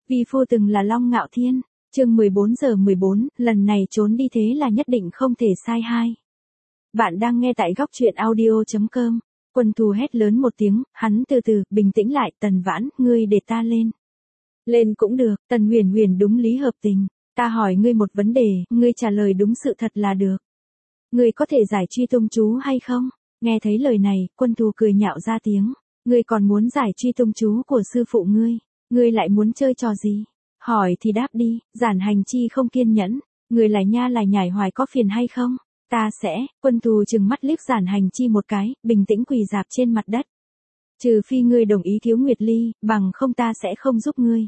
Vi phu từng là Long Ngạo Thiên. Chương 14/14, lần này trốn đi thế là nhất định không thể sai hai. Bạn đang nghe tại góc truyện audio.com. Quân Thù hét lớn một tiếng, hắn từ từ, bình tĩnh lại, Tần Vãn, ngươi để ta lên. Lên cũng được, Tần Huyền Huyền đúng lý hợp tình. Ta hỏi ngươi một vấn đề, ngươi trả lời đúng sự thật là được. Ngươi có thể giải truy tung chú hay không? Nghe thấy lời này, Quân Thù cười nhạo ra tiếng. Ngươi còn muốn giải truy tung chú của sư phụ ngươi? Ngươi lại muốn chơi trò gì? Hỏi thì đáp đi, Giản Hành Chi không kiên nhẫn. Ngươi lại nha lại nhảy hoài có phiền hay không? Ta sẽ, Quân Thù trừng mắt liếc Giản Hành Chi một cái, bình tĩnh quỳ rạp trên mặt đất. Trừ phi ngươi đồng ý thiếu Nguyệt Ly, bằng không ta sẽ không giúp ngươi.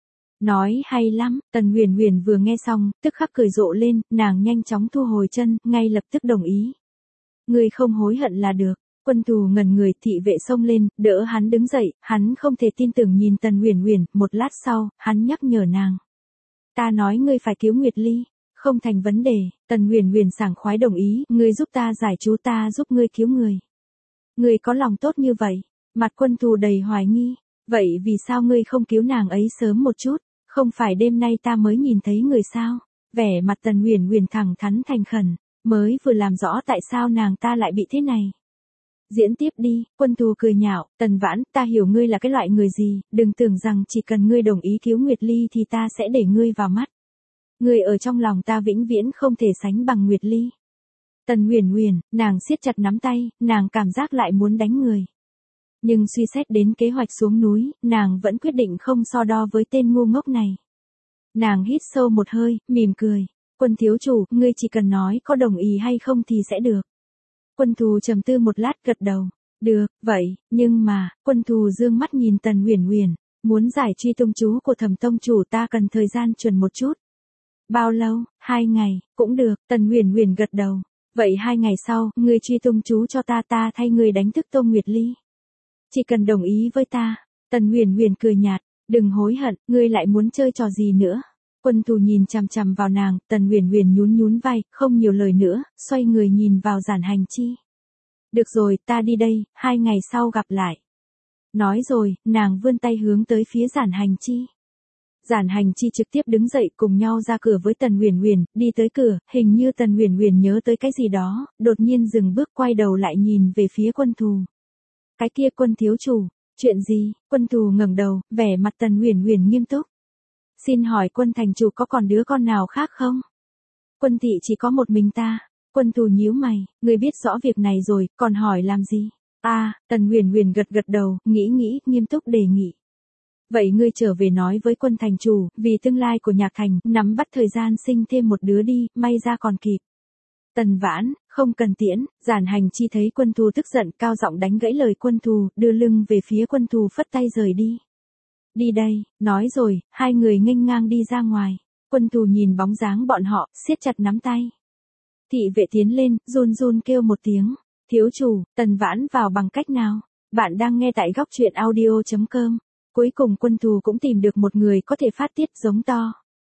Nói hay lắm, Tần Huyền Huyền vừa nghe xong, tức khắc cười rộ lên, nàng nhanh chóng thu hồi chân, ngay lập tức đồng ý. Ngươi không hối hận là được. Quân Thù ngẩn người, thị vệ xông lên, đỡ hắn đứng dậy, hắn không thể tin tưởng nhìn Tần Huyền Huyền, một lát sau, hắn nhắc nhở nàng. Ta nói ngươi phải cứu Nguyệt Ly, không thành vấn đề. Tần Huyền Huyền sảng khoái đồng ý, ngươi giúp ta giải chú, ta giúp ngươi cứu người. Ngươi có lòng tốt như vậy. Mặt Quân Thù đầy hoài nghi, vậy vì sao ngươi không cứu nàng ấy sớm một chút, không phải đêm nay ta mới nhìn thấy người sao? Vẻ mặt Tần Huyền Huyền thẳng thắn thành khẩn, mới vừa làm rõ tại sao nàng ta lại bị thế này. Diễn tiếp đi, Quân Thù cười nhạo, Tần Vãn, ta hiểu ngươi là cái loại người gì, đừng tưởng rằng chỉ cần ngươi đồng ý cứu Nguyệt Ly thì ta sẽ để ngươi vào mắt. Ngươi ở trong lòng ta vĩnh viễn không thể sánh bằng Nguyệt Ly. Tần Huyền Huyền, nàng siết chặt nắm tay, nàng cảm giác lại muốn đánh người. Nhưng suy xét đến kế hoạch xuống núi, nàng vẫn quyết định không so đo với tên ngu ngốc này. Nàng hít sâu một hơi, mỉm cười. Quân thiếu chủ, ngươi chỉ cần nói có đồng ý hay không thì sẽ được. Quân Thù trầm tư một lát gật đầu. Được, vậy, nhưng mà, Quân Thù dương mắt nhìn Tần Huyền Huyền. Muốn giải truy tung chú của Thẩm tông chủ ta cần thời gian chuẩn một chút. Bao lâu? 2 ngày, cũng được, Tần Huyền Huyền gật đầu. Vậy 2 ngày sau, ngươi truy tung chú cho ta thay ngươi đánh thức Tô Nguyệt Ly. Chỉ cần đồng ý với ta. Tần Huyền Huyền cười nhạt, đừng hối hận, ngươi lại muốn chơi trò gì nữa. Quân Thù nhìn chằm chằm vào nàng, Tần Huyền Huyền nhún vai, không nhiều lời nữa, xoay người nhìn vào Giản Hành Chi. Được rồi, ta đi đây, 2 ngày sau gặp lại. Nói rồi, nàng vươn tay hướng tới phía Giản Hành Chi. Giản Hành Chi trực tiếp đứng dậy cùng nhau ra cửa với Tần Huyền Huyền, đi tới cửa, hình như Tần Huyền Huyền nhớ tới cái gì đó, đột nhiên dừng bước quay đầu lại nhìn về phía Quân Thù. Cái kia Quân thiếu chủ, chuyện gì? Quân Thù ngẩng đầu, vẻ mặt Tần Huyền Huyền nghiêm túc. Xin hỏi Quân thành chủ có còn đứa con nào khác không? Quân thị chỉ có một mình ta. Quân Thù nhíu mày, ngươi biết rõ việc này rồi, còn hỏi làm gì? Tần Huyền Huyền gật đầu, nghĩ, nghiêm túc đề nghị. Vậy ngươi trở về nói với Quân thành chủ, vì tương lai của Nhạc Thành, nắm bắt thời gian sinh thêm một đứa đi, may ra còn kịp. Tần Vãn, không cần tiễn. Giản Hành Chi thấy Quân Thù tức giận, cao giọng đánh gãy lời Quân Thù, đưa lưng về phía Quân Thù phất tay rời đi. Đi đây, nói rồi, hai người nghênh ngang đi ra ngoài. Quân Thù nhìn bóng dáng bọn họ, siết chặt nắm tay. Thị vệ tiến lên, run kêu một tiếng. Thiếu chủ, Tần Vãn vào bằng cách nào? Bạn đang nghe tại góc truyện audio.com. Cuối cùng Quân Thù cũng tìm được một người có thể phát tiết giống to.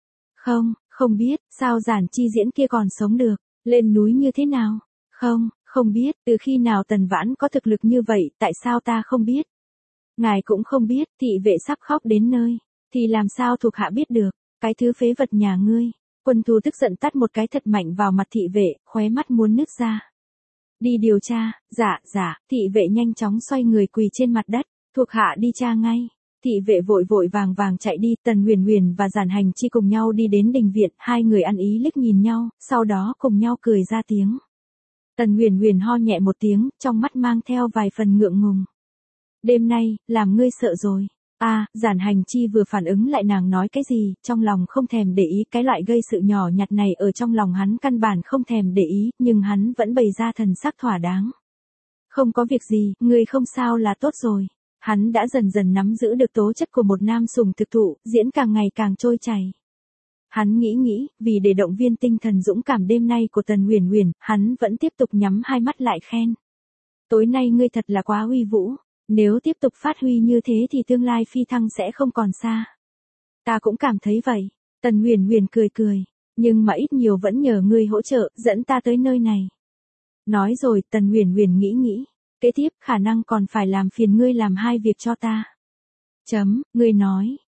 Không biết, sao Giản Chi Diễn kia còn sống được? Lên núi như thế nào? Không biết, từ khi nào Tần Vãn có thực lực như vậy, tại sao ta không biết? Ngài cũng không biết, thị vệ sắp khóc đến nơi. Thì làm sao thuộc hạ biết được, cái thứ phế vật nhà ngươi. Quân Thù tức giận tát một cái thật mạnh vào mặt thị vệ, khóe mắt muốn nứt ra. Đi điều tra, dạ, thị vệ nhanh chóng xoay người quỳ trên mặt đất, thuộc hạ đi tra ngay. Thị vệ vội vàng chạy đi, Tần Huyền Huyền và Giản Hành Chi cùng nhau đi đến đình viện, hai người ăn ý liếc nhìn nhau, sau đó cùng nhau cười ra tiếng. Tần Huyền Huyền ho nhẹ một tiếng, trong mắt mang theo vài phần ngượng ngùng. Đêm nay, làm ngươi sợ rồi. Giản Hành Chi vừa phản ứng lại nàng nói cái gì, trong lòng không thèm để ý, cái loại gây sự nhỏ nhặt này ở trong lòng hắn căn bản không thèm để ý, nhưng hắn vẫn bày ra thần sắc thỏa đáng. Không có việc gì, ngươi không sao là tốt rồi. Hắn đã dần nắm giữ được tố chất của một nam sùng thực thụ, diễn càng ngày càng trôi chảy. Hắn nghĩ, vì để động viên tinh thần dũng cảm đêm nay của Tần Huyền Huyền, hắn vẫn tiếp tục nhắm hai mắt lại khen. Tối nay ngươi thật là quá uy vũ, nếu tiếp tục phát huy như thế thì tương lai phi thăng sẽ không còn xa. Ta cũng cảm thấy vậy. Tần Huyền Huyền cười, nhưng mà ít nhiều vẫn nhờ ngươi hỗ trợ, dẫn ta tới nơi này. Nói rồi, Tần Huyền Huyền nghĩ. Kế tiếp, khả năng còn phải làm phiền ngươi làm 2 việc cho ta. Ngươi nói,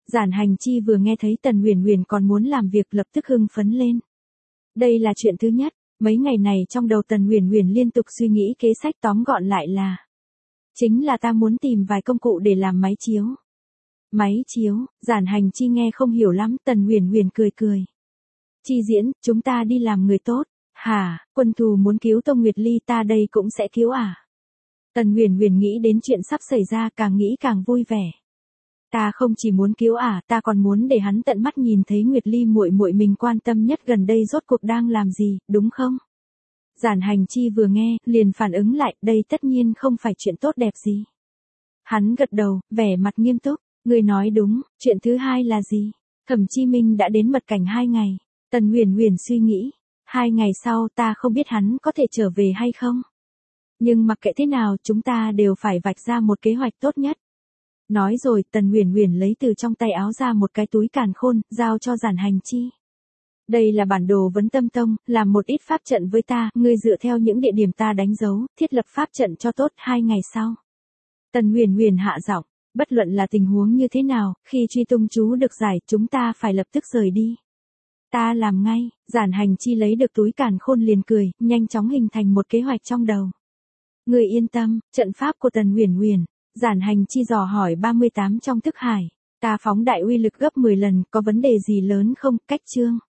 Giản Hành Chi vừa nghe thấy Tần Huyền Huyền còn muốn làm việc lập tức hưng phấn lên. Đây là chuyện thứ nhất, mấy ngày này trong đầu Tần Huyền Huyền liên tục suy nghĩ kế sách tóm gọn lại là. Chính là ta muốn tìm vài công cụ để làm máy chiếu. Máy chiếu, Giản Hành Chi nghe không hiểu lắm, Tần Huyền Huyền cười cười. Chi Diễn, chúng ta đi làm người tốt. Hả, quân thù muốn cứu Tông Nguyệt Ly ta đây cũng sẽ cứu à? Tần Huyền Huyền nghĩ đến chuyện sắp xảy ra càng nghĩ càng vui vẻ. Ta không chỉ muốn cứu à, ta còn muốn để hắn tận mắt nhìn thấy Nguyệt Ly muội muội mình quan tâm nhất gần đây rốt cuộc đang làm gì, đúng không? Giản Hành Chi vừa nghe, liền phản ứng lại, đây tất nhiên không phải chuyện tốt đẹp gì. Hắn gật đầu, vẻ mặt nghiêm túc, người nói đúng, chuyện thứ hai là gì? Thẩm Chi Minh đã đến Mật Cảnh 2 ngày. Tần Huyền Huyền suy nghĩ, 2 ngày sau ta không biết hắn có thể trở về hay không. Nhưng mặc kệ thế nào chúng ta đều phải vạch ra một kế hoạch tốt nhất. Nói rồi Tần Huyền Huyền lấy từ trong tay áo ra một cái túi càn khôn, giao cho Giản Hành Chi. Đây là bản đồ vấn tâm tông, làm một ít pháp trận với ta, ngươi dựa theo những địa điểm ta đánh dấu, thiết lập pháp trận cho tốt 2 ngày sau. Tần Huyền Huyền hạ giọng, bất luận là tình huống như thế nào, khi truy tung chú được giải, chúng ta phải lập tức rời đi. Ta làm ngay, Giản Hành Chi lấy được túi càn khôn liền cười, nhanh chóng hình thành một kế hoạch trong đầu. Ngươi yên tâm, trận pháp của Tần Huyền Huyền, Giản Hành Chi dò hỏi 38 trong thức hải, ta phóng đại uy lực gấp 10 lần, có vấn đề gì lớn không, cách chương.